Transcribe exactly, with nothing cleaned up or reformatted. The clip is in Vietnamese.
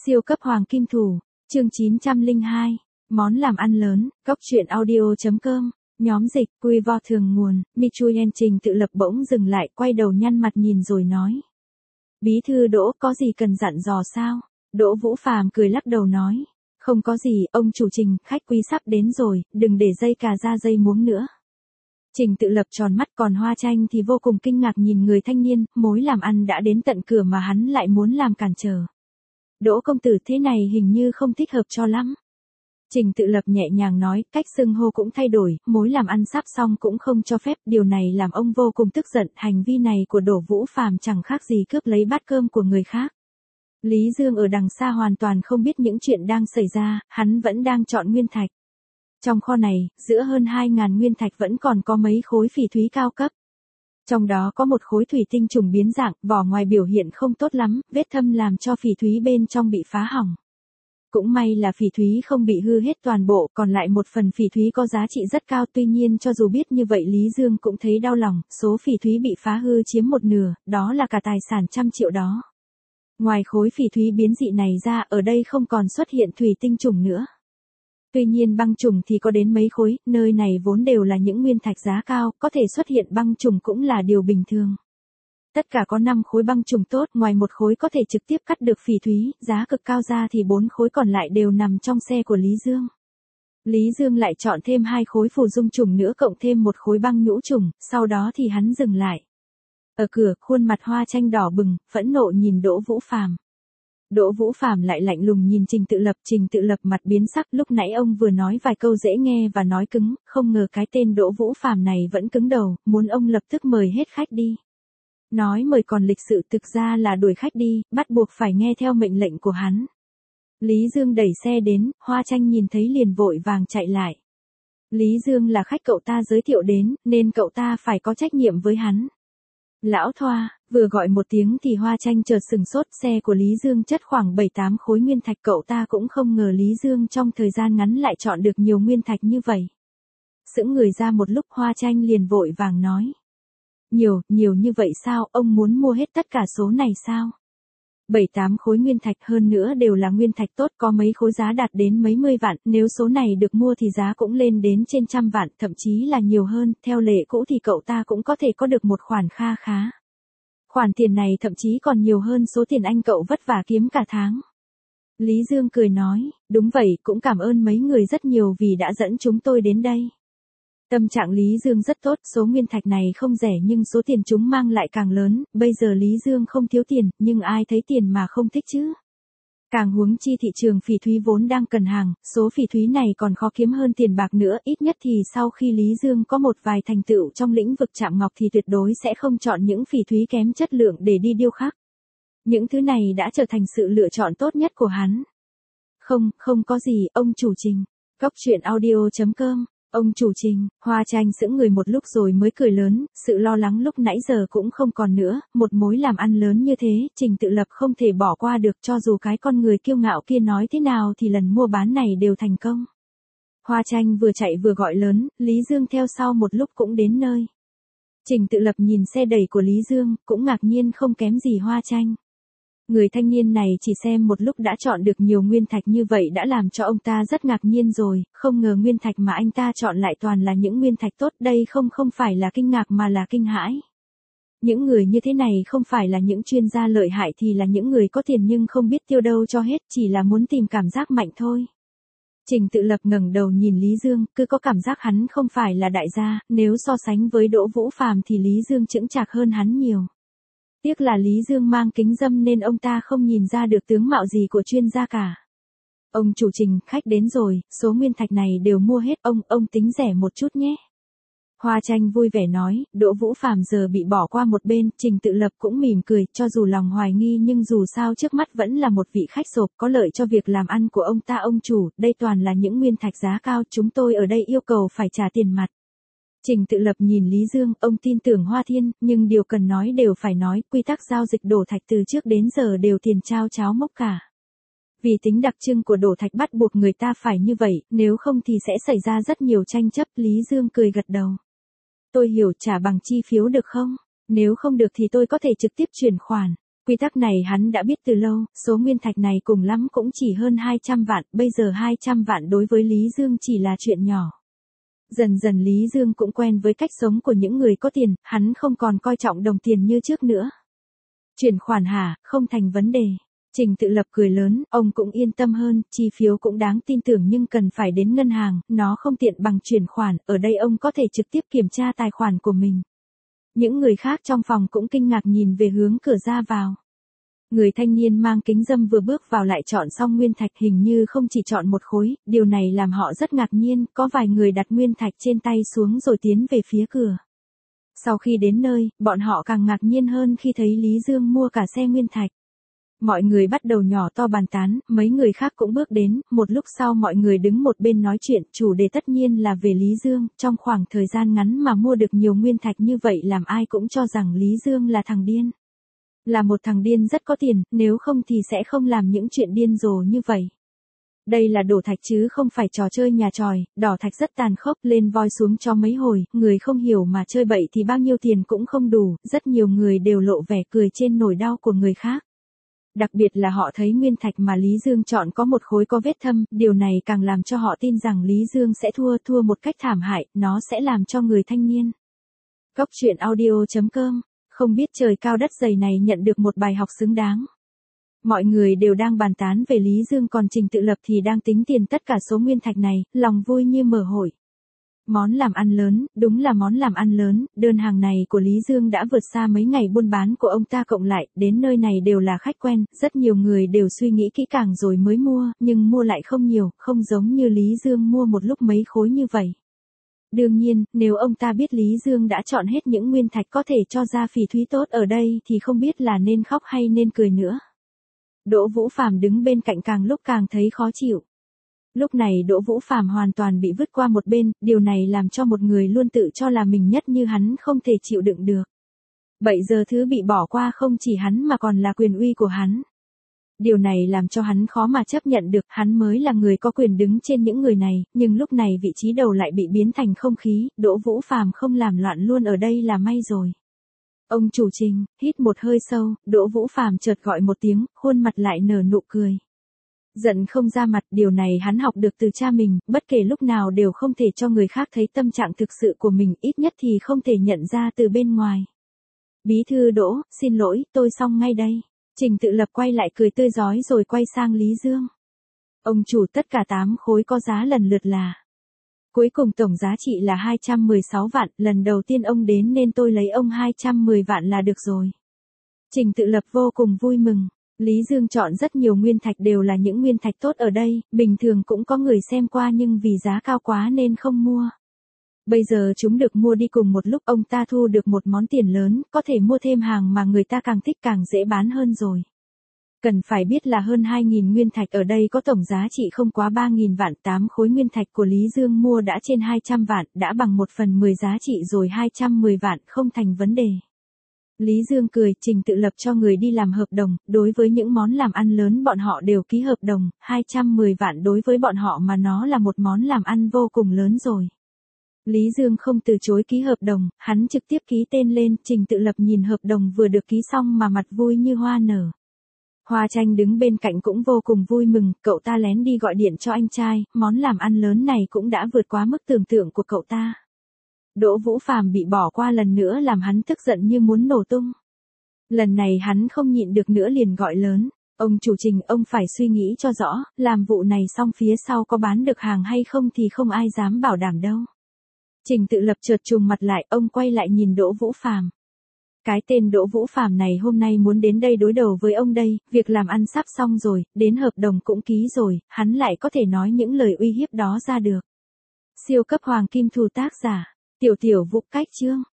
Siêu cấp hoàng kim thủ, chương chín trăm lẻ hai, món làm ăn lớn, góc truyện audio.com, nhóm dịch, quy vo thường nguồn, Michuyen Trình Tự Lập bỗng dừng lại, quay đầu nhăn mặt nhìn rồi nói. Bí thư Đỗ, có gì cần dặn dò sao? Đỗ Vũ Phàm cười lắc đầu nói. Không có gì, ông chủ Trình, khách quý sắp đến rồi, đừng để dây cà ra dây muống nữa. Trình Tự Lập tròn mắt, còn Hoa Tranh thì vô cùng kinh ngạc nhìn người thanh niên, mối làm ăn đã đến tận cửa mà hắn lại muốn làm cản trở. Đỗ công tử, thế này hình như không thích hợp cho lắm. Trình Tự Lập nhẹ nhàng nói, cách xưng hô cũng thay đổi, mối làm ăn sắp xong cũng không cho phép, điều này làm ông vô cùng tức giận, hành vi này của Đỗ Vũ Phàm chẳng khác gì cướp lấy bát cơm của người khác. Lý Dương ở đằng xa hoàn toàn không biết những chuyện đang xảy ra, hắn vẫn đang chọn nguyên thạch. Trong kho này, giữa hơn hai nghìn nguyên thạch vẫn còn có mấy khối phỉ thúy cao cấp. Trong đó có một khối thủy tinh trùng biến dạng, vỏ ngoài biểu hiện không tốt lắm, vết thâm làm cho phỉ thúy bên trong bị phá hỏng. Cũng may là phỉ thúy không bị hư hết toàn bộ, còn lại một phần phỉ thúy có giá trị rất cao, tuy nhiên cho dù biết như vậy Lý Dương cũng thấy đau lòng, số phỉ thúy bị phá hư chiếm một nửa, đó là cả tài sản trăm triệu đó. Ngoài khối phỉ thúy biến dị này ra, ở đây không còn xuất hiện thủy tinh trùng nữa. Tuy nhiên băng trùng thì có đến mấy khối, nơi này vốn đều là những nguyên thạch giá cao, có thể xuất hiện băng trùng cũng là điều bình thường. Tất cả có năm khối băng trùng tốt, ngoài một khối có thể trực tiếp cắt được phỉ thúy, giá cực cao ra thì bốn khối còn lại đều nằm trong xe của Lý Dương. Lý Dương lại chọn thêm hai khối phù dung trùng nữa cộng thêm một khối băng nhũ trùng, sau đó thì hắn dừng lại. Ở cửa, khuôn mặt Hoa Tranh đỏ bừng, phẫn nộ nhìn Đỗ Vũ Phàm. Đỗ Vũ Phàm lại lạnh lùng nhìn Trình Tự Lập, Trình Tự Lập mặt biến sắc, lúc nãy ông vừa nói vài câu dễ nghe và nói cứng, không ngờ cái tên Đỗ Vũ Phàm này vẫn cứng đầu, muốn ông lập tức mời hết khách đi. Nói mời còn lịch sự, thực ra là đuổi khách đi, bắt buộc phải nghe theo mệnh lệnh của hắn. Lý Dương đẩy xe đến, Hoa Tranh nhìn thấy liền vội vàng chạy lại. Lý Dương là khách cậu ta giới thiệu đến, nên cậu ta phải có trách nhiệm với hắn. Lão Thoa, vừa gọi một tiếng thì Hoa Tranh chợt sừng sốt, xe của Lý Dương chất khoảng bảy tám khối nguyên thạch, cậu ta cũng không ngờ Lý Dương trong thời gian ngắn lại chọn được nhiều nguyên thạch như vậy. Sững người ra một lúc, Hoa Tranh liền vội vàng nói. Nhiều, nhiều như vậy sao, ông muốn mua hết tất cả số này sao? bảy tám khối nguyên thạch, hơn nữa đều là nguyên thạch tốt, có mấy khối giá đạt đến mấy mươi vạn, nếu số này được mua thì giá cũng lên đến trên trăm vạn, thậm chí là nhiều hơn, theo lệ cũ thì cậu ta cũng có thể có được một khoản kha khá. Khoản tiền này thậm chí còn nhiều hơn số tiền anh cậu vất vả kiếm cả tháng. Lý Dương cười nói, đúng vậy, cũng cảm ơn mấy người rất nhiều vì đã dẫn chúng tôi đến đây. Tâm trạng Lý Dương rất tốt, số nguyên thạch này không rẻ nhưng số tiền chúng mang lại càng lớn, bây giờ Lý Dương không thiếu tiền, nhưng ai thấy tiền mà không thích chứ? Càng huống chi thị trường phỉ thúy vốn đang cần hàng, số phỉ thúy này còn khó kiếm hơn tiền bạc nữa, ít nhất thì sau khi Lý Dương có một vài thành tựu trong lĩnh vực chạm ngọc thì tuyệt đối sẽ không chọn những phỉ thúy kém chất lượng để đi điêu khắc. Những thứ này đã trở thành sự lựa chọn tốt nhất của hắn. Không, không có gì, ông chủ Trình. Góc truyện audio.com. Ông chủ Trình, Hoa Tranh sững người một lúc rồi mới cười lớn, sự lo lắng lúc nãy giờ cũng không còn nữa, một mối làm ăn lớn như thế, Trình Tự Lập không thể bỏ qua được, cho dù cái con người kiêu ngạo kia nói thế nào thì lần mua bán này đều thành công. Hoa Tranh vừa chạy vừa gọi lớn, Lý Dương theo sau một lúc cũng đến nơi. Trình Tự Lập nhìn xe đẩy của Lý Dương, cũng ngạc nhiên không kém gì Hoa Tranh. Người thanh niên này chỉ xem một lúc đã chọn được nhiều nguyên thạch như vậy đã làm cho ông ta rất ngạc nhiên rồi, không ngờ nguyên thạch mà anh ta chọn lại toàn là những nguyên thạch tốt, đây không không phải là kinh ngạc mà là kinh hãi. Những người như thế này không phải là những chuyên gia lợi hại thì là những người có tiền nhưng không biết tiêu đâu cho hết, chỉ là muốn tìm cảm giác mạnh thôi. Trình Tự Lập ngẩng đầu nhìn Lý Dương, cứ có cảm giác hắn không phải là đại gia, nếu so sánh với Đỗ Vũ Phàm thì Lý Dương chững chạc hơn hắn nhiều. Tiếc là Lý Dương mang kính râm nên ông ta không nhìn ra được tướng mạo gì của chuyên gia cả. Ông chủ Trình, khách đến rồi, số nguyên thạch này đều mua hết, ông, ông tính rẻ một chút nhé. Hoa Tranh vui vẻ nói, Đỗ Vũ Phàm giờ bị bỏ qua một bên, Trình Tự Lập cũng mỉm cười, cho dù lòng hoài nghi nhưng dù sao trước mắt vẫn là một vị khách sộp, có lợi cho việc làm ăn của ông ta. Ông chủ, đây toàn là những nguyên thạch giá cao, chúng tôi ở đây yêu cầu phải trả tiền mặt. Trình Tự Lập nhìn Lý Dương, ông tin tưởng Hoa Thiên, nhưng điều cần nói đều phải nói, quy tắc giao dịch đổ thạch từ trước đến giờ đều tiền trao cháo mốc cả. Vì tính đặc trưng của đổ thạch bắt buộc người ta phải như vậy, nếu không thì sẽ xảy ra rất nhiều tranh chấp. Lý Dương cười gật đầu. Tôi hiểu, trả bằng chi phiếu được không? Nếu không được thì tôi có thể trực tiếp chuyển khoản. Quy tắc này hắn đã biết từ lâu, số nguyên thạch này cùng lắm cũng chỉ hơn hai trăm vạn, bây giờ hai trăm vạn đối với Lý Dương chỉ là chuyện nhỏ. Dần dần Lý Dương cũng quen với cách sống của những người có tiền, hắn không còn coi trọng đồng tiền như trước nữa. Chuyển khoản hả, không thành vấn đề. Trình Tự Lập cười lớn, ông cũng yên tâm hơn, chi phiếu cũng đáng tin tưởng nhưng cần phải đến ngân hàng, nó không tiện bằng chuyển khoản, ở đây ông có thể trực tiếp kiểm tra tài khoản của mình. Những người khác trong phòng cũng kinh ngạc nhìn về hướng cửa ra vào. Người thanh niên mang kính râm vừa bước vào lại chọn xong nguyên thạch, hình như không chỉ chọn một khối, điều này làm họ rất ngạc nhiên, có vài người đặt nguyên thạch trên tay xuống rồi tiến về phía cửa. Sau khi đến nơi, bọn họ càng ngạc nhiên hơn khi thấy Lý Dương mua cả xe nguyên thạch. Mọi người bắt đầu nhỏ to bàn tán, mấy người khác cũng bước đến, một lúc sau mọi người đứng một bên nói chuyện, chủ đề tất nhiên là về Lý Dương, trong khoảng thời gian ngắn mà mua được nhiều nguyên thạch như vậy làm ai cũng cho rằng Lý Dương là thằng điên. Là một thằng điên rất có tiền, nếu không thì sẽ không làm những chuyện điên rồ như vậy. Đây là đổ thạch chứ không phải trò chơi nhà tròi, đỏ thạch rất tàn khốc, lên voi xuống cho mấy hồi, người không hiểu mà chơi bậy thì bao nhiêu tiền cũng không đủ, rất nhiều người đều lộ vẻ cười trên nỗi đau của người khác. Đặc biệt là họ thấy nguyên thạch mà Lý Dương chọn có một khối có vết thâm, điều này càng làm cho họ tin rằng Lý Dương sẽ thua, thua một cách thảm hại, nó sẽ làm cho người thanh niên. Góc truyện audio chấm com, không biết trời cao đất dày này nhận được một bài học xứng đáng. Mọi người đều đang bàn tán về Lý Dương còn Trình Tự Lập thì đang tính tiền tất cả số nguyên thạch này, lòng vui như mở hội. Món làm ăn lớn, đúng là món làm ăn lớn, đơn hàng này của Lý Dương đã vượt xa mấy ngày buôn bán của ông ta cộng lại, đến nơi này đều là khách quen, rất nhiều người đều suy nghĩ kỹ càng rồi mới mua, nhưng mua lại không nhiều, không giống như Lý Dương mua một lúc mấy khối như vậy. Đương nhiên, nếu ông ta biết Lý Dương đã chọn hết những nguyên thạch có thể cho ra phỉ thúy tốt ở đây thì không biết là nên khóc hay nên cười nữa. Đỗ Vũ Phàm đứng bên cạnh càng lúc càng thấy khó chịu. Lúc này Đỗ Vũ Phàm hoàn toàn bị vứt qua một bên, điều này làm cho một người luôn tự cho là mình nhất như hắn không thể chịu đựng được. Bây giờ thứ bị bỏ qua không chỉ hắn mà còn là quyền uy của hắn. Điều này làm cho hắn khó mà chấp nhận được, hắn mới là người có quyền đứng trên những người này, nhưng lúc này vị trí đầu lại bị biến thành không khí, Đỗ Vũ Phàm không làm loạn luôn ở đây là may rồi. Ông chủ Trình, hít một hơi sâu, Đỗ Vũ Phàm chợt gọi một tiếng, khuôn mặt lại nở nụ cười. Giận không ra mặt, điều này hắn học được từ cha mình, bất kể lúc nào đều không thể cho người khác thấy tâm trạng thực sự của mình, ít nhất thì không thể nhận ra từ bên ngoài. Bí thư Đỗ, xin lỗi, tôi xong ngay đây. Trình Tự Lập quay lại cười tươi rói rồi quay sang Lý Dương. Ông chủ, tất cả tám khối có giá lần lượt là. Cuối cùng tổng giá trị là hai trăm mười sáu vạn, lần đầu tiên ông đến nên tôi lấy ông hai trăm mười vạn là được rồi. Trình Tự Lập vô cùng vui mừng. Lý Dương chọn rất nhiều nguyên thạch đều là những nguyên thạch tốt ở đây, bình thường cũng có người xem qua nhưng vì giá cao quá nên không mua. Bây giờ chúng được mua đi cùng một lúc, ông ta thu được một món tiền lớn, có thể mua thêm hàng mà người ta càng thích càng dễ bán hơn rồi. Cần phải biết là hơn hai nghìn nguyên thạch ở đây có tổng giá trị không quá ba nghìn vạn, tám khối nguyên thạch của Lý Dương mua đã trên hai trăm vạn, đã bằng một phần mười giá trị rồi, hai trăm mười vạn không thành vấn đề. Lý Dương cười, Trình Tự Lập cho người đi làm hợp đồng, đối với những món làm ăn lớn bọn họ đều ký hợp đồng, hai trăm mười vạn đối với bọn họ mà nó là một món làm ăn vô cùng lớn rồi. Lý Dương không từ chối ký hợp đồng, hắn trực tiếp ký tên lên, Trình Tự Lập nhìn hợp đồng vừa được ký xong mà mặt vui như hoa nở. Hoa Tranh đứng bên cạnh cũng vô cùng vui mừng, cậu ta lén đi gọi điện cho anh trai, món làm ăn lớn này cũng đã vượt quá mức tưởng tượng của cậu ta. Đỗ Vũ Phàm bị bỏ qua lần nữa làm hắn tức giận như muốn nổ tung. Lần này hắn không nhịn được nữa liền gọi lớn, ông chủ Trình, ông phải suy nghĩ cho rõ, làm vụ này xong phía sau có bán được hàng hay không thì không ai dám bảo đảm đâu. Trình Tự Lập chợt trùng mặt lại, ông quay lại nhìn Đỗ Vũ Phàm. Cái tên Đỗ Vũ Phàm này hôm nay muốn đến đây đối đầu với ông đây, việc làm ăn sắp xong rồi, đến hợp đồng cũng ký rồi, hắn lại có thể nói những lời uy hiếp đó ra được. Siêu cấp hoàng kim thủ tác giả, Tiểu Tiểu Vũ, cách chương.